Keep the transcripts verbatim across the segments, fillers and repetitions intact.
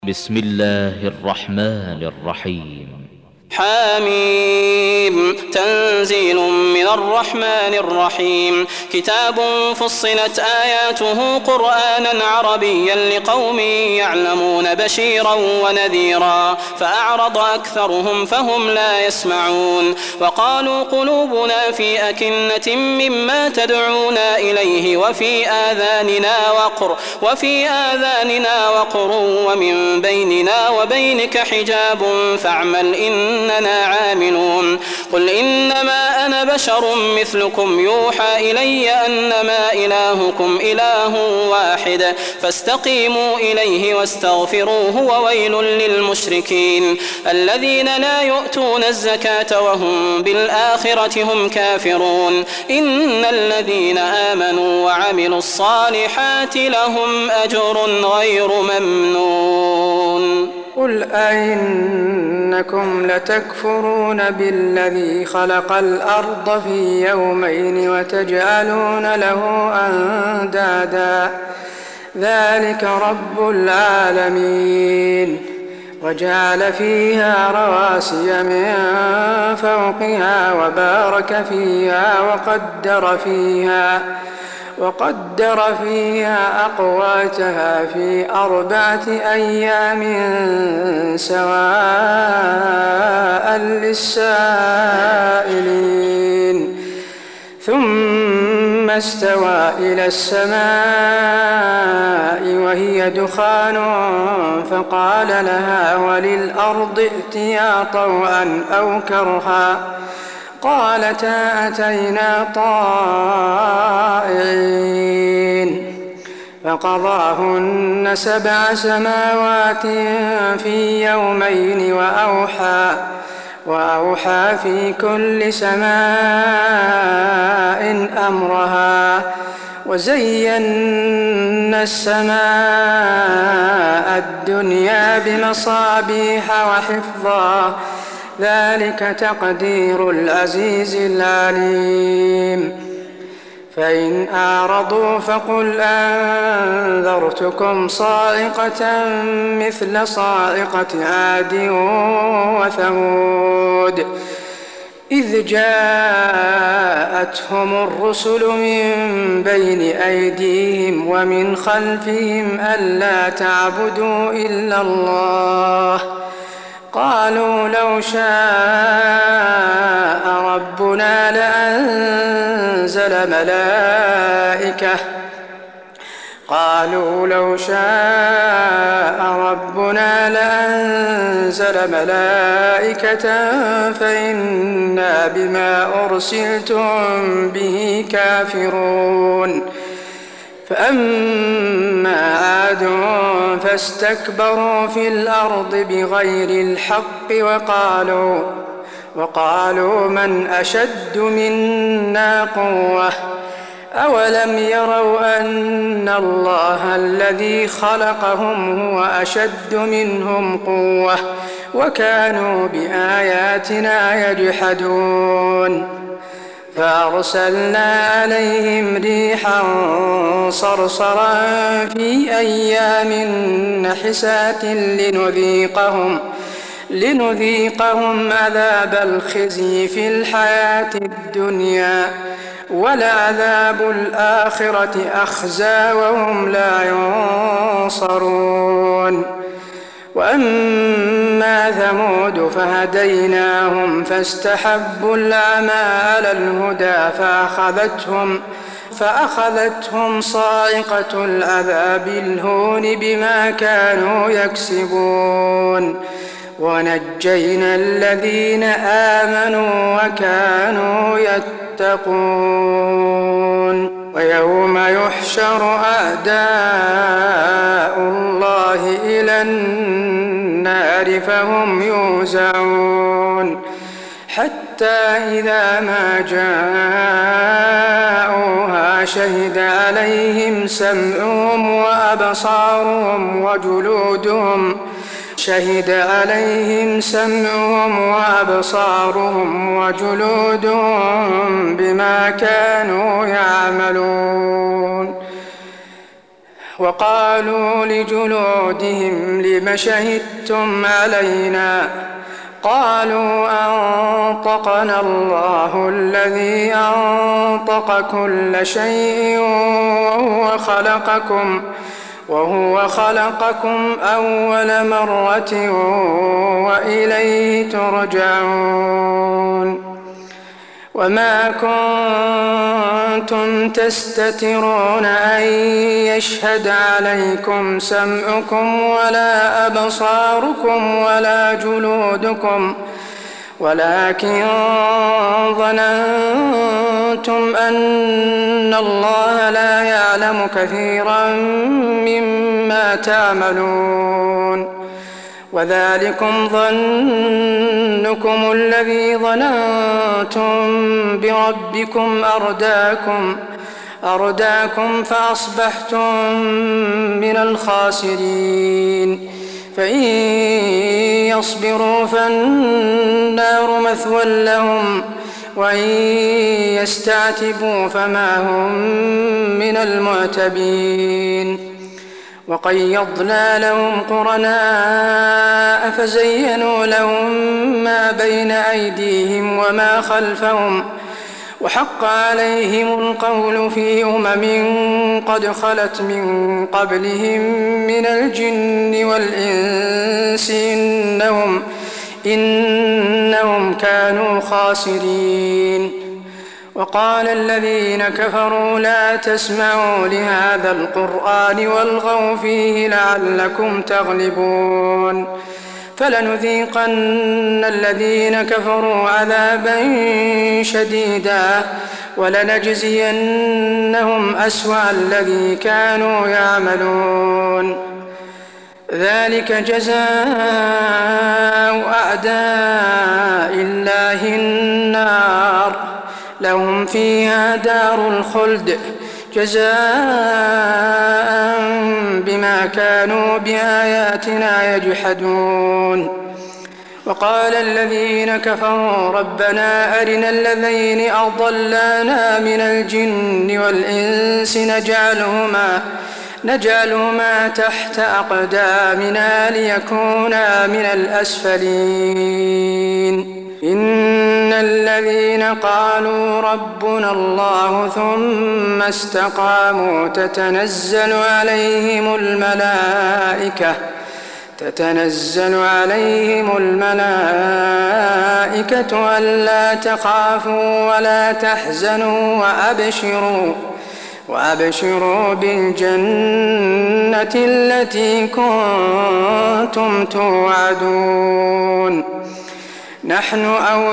بسم الله الرحمن الرحيم. حاميم تنزيل من الرحمن الرحيم. كتاب فصلت آياته قرآنا عربيا لقوم يعلمون بشيرا ونذيرا فأعرض أكثرهم فهم لا يسمعون. وقالوا قلوبنا في أكنة مما تدعونا إليه وفي آذاننا وقر وفي آذاننا وقر ومن بيننا وبينك حجاب فاعمل إن إننا عاملون. قل إنما أنا بشر مثلكم يوحى إلي أنما إلهكم إله واحد فاستقيموا إليه واستغفروه وويل للمشركين الذين لا يؤتون الزكاة وهم بالآخرة هم كافرون. إن الذين آمنوا وعملوا الصالحات لهم أجر غير ممنون. قل أئنكم لتكفرون بالذي خلق الأرض في يومين وتجعلون له أندادا ذلك رب العالمين. وجعل فيها رواسي من فوقها وبارك فيها وقدر فيها وقدر فيها أقواتها في أربعة أيام سواء للسائلين. ثم استوى إلى السماء وهي دخان فقال لها وللأرض ائتيا طوعا أو كرها قالتا أتينا طائعين. فقضاهن سبع سماوات في يومين وأوحى وأوحى في كل سماء أمرها وزينا السماء الدنيا بمصابيح وحفظا ذلك تقدير العزيز العليم. فإن أعرضوا فقل أنذرتكم صاعقة مثل صاعقة عاد وثمود إذ جاءتهم الرسل من بين أيديهم ومن خلفهم ألا تعبدوا إلا الله قالوا لو شاء ربنا لأنزل ملائكة قالوا لو شاء ربنا لأنزل ملائكة فإنا بما أرسلتم به كافرون. فأما عاد فاستكبروا في الأرض بغير الحق وقالوا وقالوا من أشد منا قوة أولم يروا أن الله الذي خلقهم هو أشد منهم قوة وكانوا بآياتنا يجحدون. فأرسلنا عليهم ريحا صرصرا في أيام نحسات لنذيقهم لنذيقهم عذاب الخزي في الحياة الدنيا ولعذاب الآخرة أخزى وهم لا ينصرون. وأما ثمود فهديناهم فاستحبوا العمى على الهدى فأخذتهم فأخذتهم صاعقة العذاب الهون بما كانوا يكسبون. ونجينا الذين آمنوا وكانوا يتقون. ويوم يحشر أعداء الله إلى النار فهم يوزعون حتى إذا ما جاءوها شهد عليهم سمعهم وأبصارهم وجلودهم شهد عليهم سمعهم وأبصارهم وجلودهم بما كانوا يعملون. وقالوا لجلودهم لم شهدتم علينا قالوا أنطقنا الله الذي أنطق كل شيء وهو خلقكم وهو خلقكم أول مرة وإليه ترجعون وما كنتم تستترون أن يشهد عليكم سمعكم ولا أبصاركم ولا جلودكم ولكن ظننتم أن الله لا يعلم كثيرا مما تعملون وذلكم ظنكم الذي ظننتم بربكم أرداكم أرداكم فأصبحتم من الخاسرين فإن يصبروا فالنار مثوى لهم وإن يستعتبوا فما هم من المعتبين وقيضنا لهم قرناء فزينوا لهم ما بين أيديهم وما خلفهم وحق عليهم القول في أمم قد خلت من قبلهم من الجن والإنس إنهم, إنهم كانوا خاسرين وقال الذين كفروا لا تسمعوا لهذا القرآن والغوا فيه لعلكم تغلبون فلنذيقن الذين كفروا عذابا شديدا ولنجزينهم أسوأ الذي كانوا يعملون ذلك جزاء أعداء الله النار لهم فيها دار الخلد جزاء بما كانوا بآياتنا يجحدون وقال الذين كفروا ربنا أرنا الذين أضلانا من الجن والإنس نجعلهما نجعلهما تحت أقدامنا ليكونا من الأسفلين إن الذين قالوا ربنا الله ثم استقاموا تتنزل عليهم الملائكة تتنزل عليهم الملائكة ألا تخافوا ولا تحزنوا وأبشروا وأبشروا بالجنة التي كنتم توعدون نحن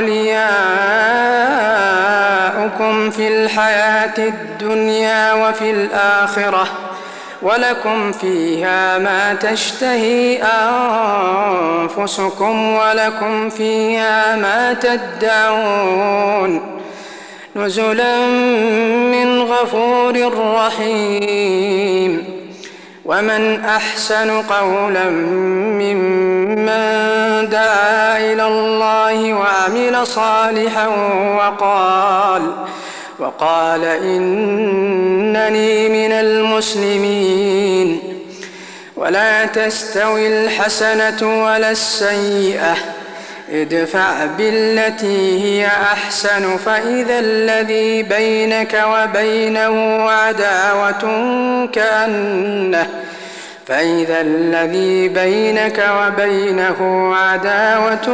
أولياؤكم في الحياة الدنيا وفي الآخرة ولكم فيها ما تشتهي أنفسكم ولكم فيها ما تدعون نزلا من غفور رحيم ومن أحسن قولا ممن دعا إلى الله وعمل صالحا وقال وقال إنني من المسلمين ولا تستوي الحسنة ولا السيئة ادفع بالتي هي أحسن فإذا الذي بينك وبينه عداوة كأنه فإذا الذي بينك وبينه عداوة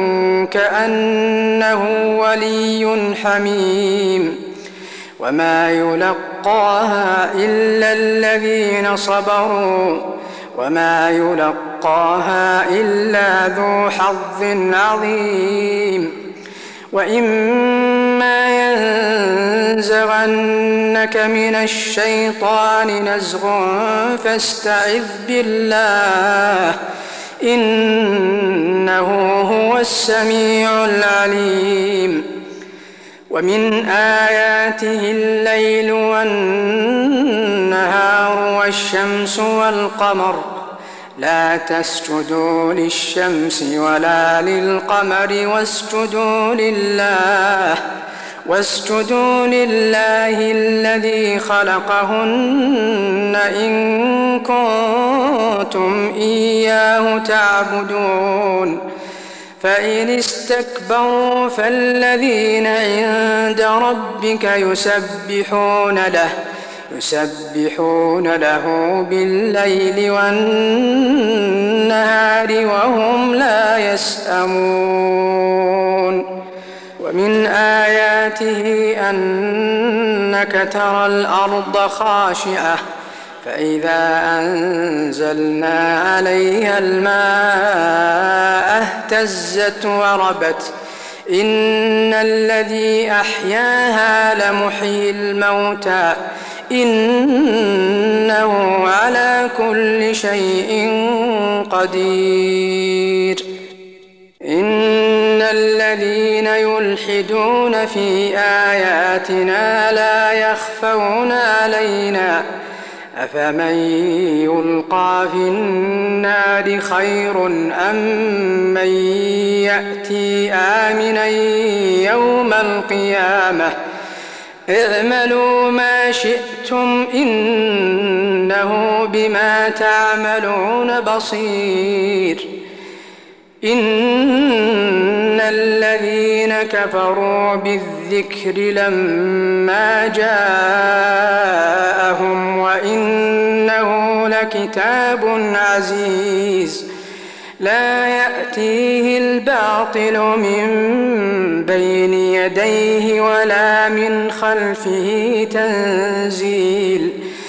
كأنه ولي حميم وما يلقاها إلا الذين صبروا وما يلقاها إلا ذو حظ عظيم وإما ينزغنك من الشيطان نزغ فاستعذ بالله إنه هو السميع العليم ومن آياته الليل والنهار والشمس والقمر لا تسجدوا للشمس ولا للقمر واسجدوا لله واسجدوا لله الذي خلقهن إن كنتم إياه تعبدون فإن استكبروا فالذين عند ربك يسبحون له يسبحون له بالليل والنهار وهم لا يسأمون ومن آياته أنك ترى الأرض خاشعة فإذا أنزلنا عليها الماء اهتزت وربت إن الذي أحياها لمحيي الموتى إنه على كل شيء قدير إن الذين يلحدون في آياتنا لا يخفون علينا أفمن يلقى في النار خير أم من يأتي آمنا يوم القيامة اعملوا ما شئتم إنه بما تعملون بصير إن الذين كفروا بالذكر لما جاءهم وإنه لكتاب عزيز لا يأتيه الباطل من بين يديه ولا من خلفه تنزيل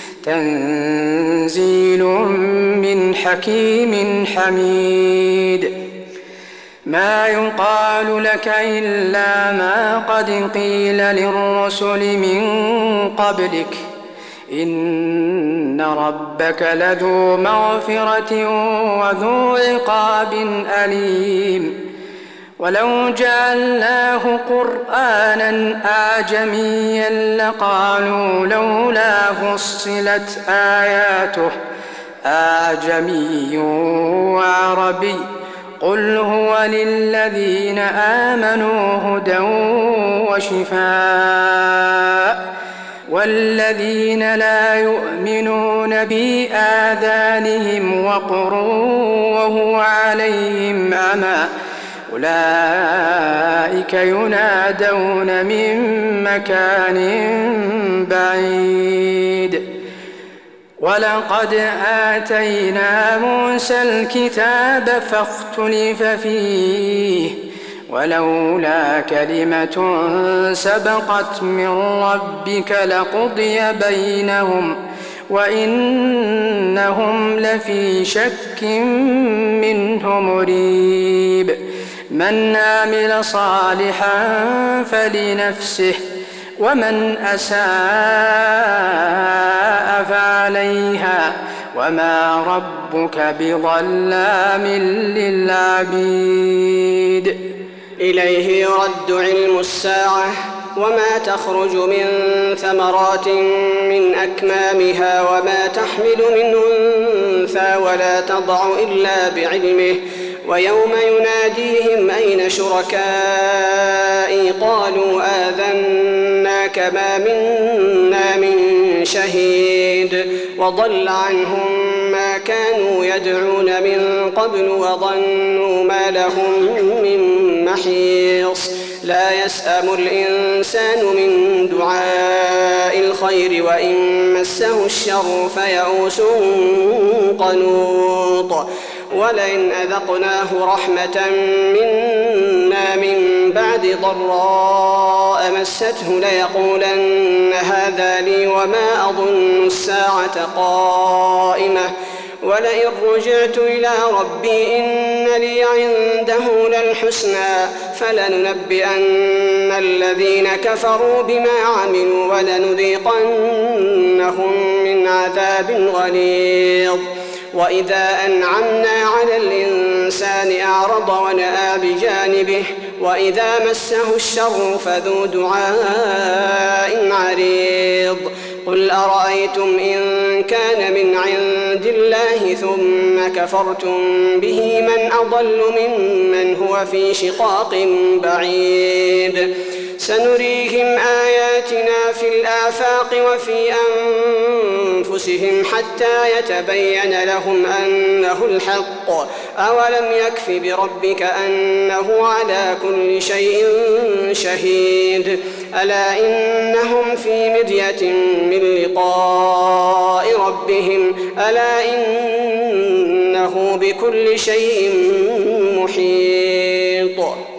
تنزيل من حكيم حميد ما يقال لك إلا ما قد قيل للرسل من قبلك إن ربك لذو مغفرة وذو عقاب أليم ولو جعلناه قرآنا أعجميا لقالوا لولا فصلت آياته أعجمي وعربي قل هو للذين آمنوا هدى وشفاء والذين لا يؤمنون بآذانهم وقر وهو عليهم عمى أولئك ينادون من مكان بعيد ولقد آتينا موسى الكتاب فاختلف فيه ولولا كلمة سبقت من ربك لقضي بينهم وإنهم لفي شك منه مريب من عمل صالحا فلنفسه ومن أساء فعليها وما ربك بظلام للعبيد إليه يرد علم الساعة وما تخرج من ثمرات من أكمامها وما تحمل من أنثى ولا تضع إلا بعلمه ويوم يناديهم أين شركائي قالوا آذناك ما منا من شهيد وضل عنهم ما كانوا يدعون من قبل وظنوا ما لهم من محيص لا يسأم الإنسان من دعاء الخير وإن مسه الشر فيئوس قنوط ولئن أذقناه رحمة منا من بعد ضراء مسته ليقولن هذا لي وما أظن الساعة قائمة ولئن رجعت إلى ربي إن لي عنده للحسنى فلننبئن الذين كفروا بما عملوا ولنذيقنهم من عذاب غليظ وإذا أنعمنا على الإنسان أعرض ونأى بجانبه وإذا مسه الشر فذو دعاء عريض قل أرأيتم إن كان من عند الله ثم كفرتم به من أضل ممن هو في شقاق بعيد سنريهم آياتنا في الآفاق وفي أنفسهم حتى يتبين لهم أنه الحق. أولم يكف بربك أنه على كل شيء شهيد. ألا إنهم في مرية من لقاء ربهم ألا إنه بكل شيء محيط.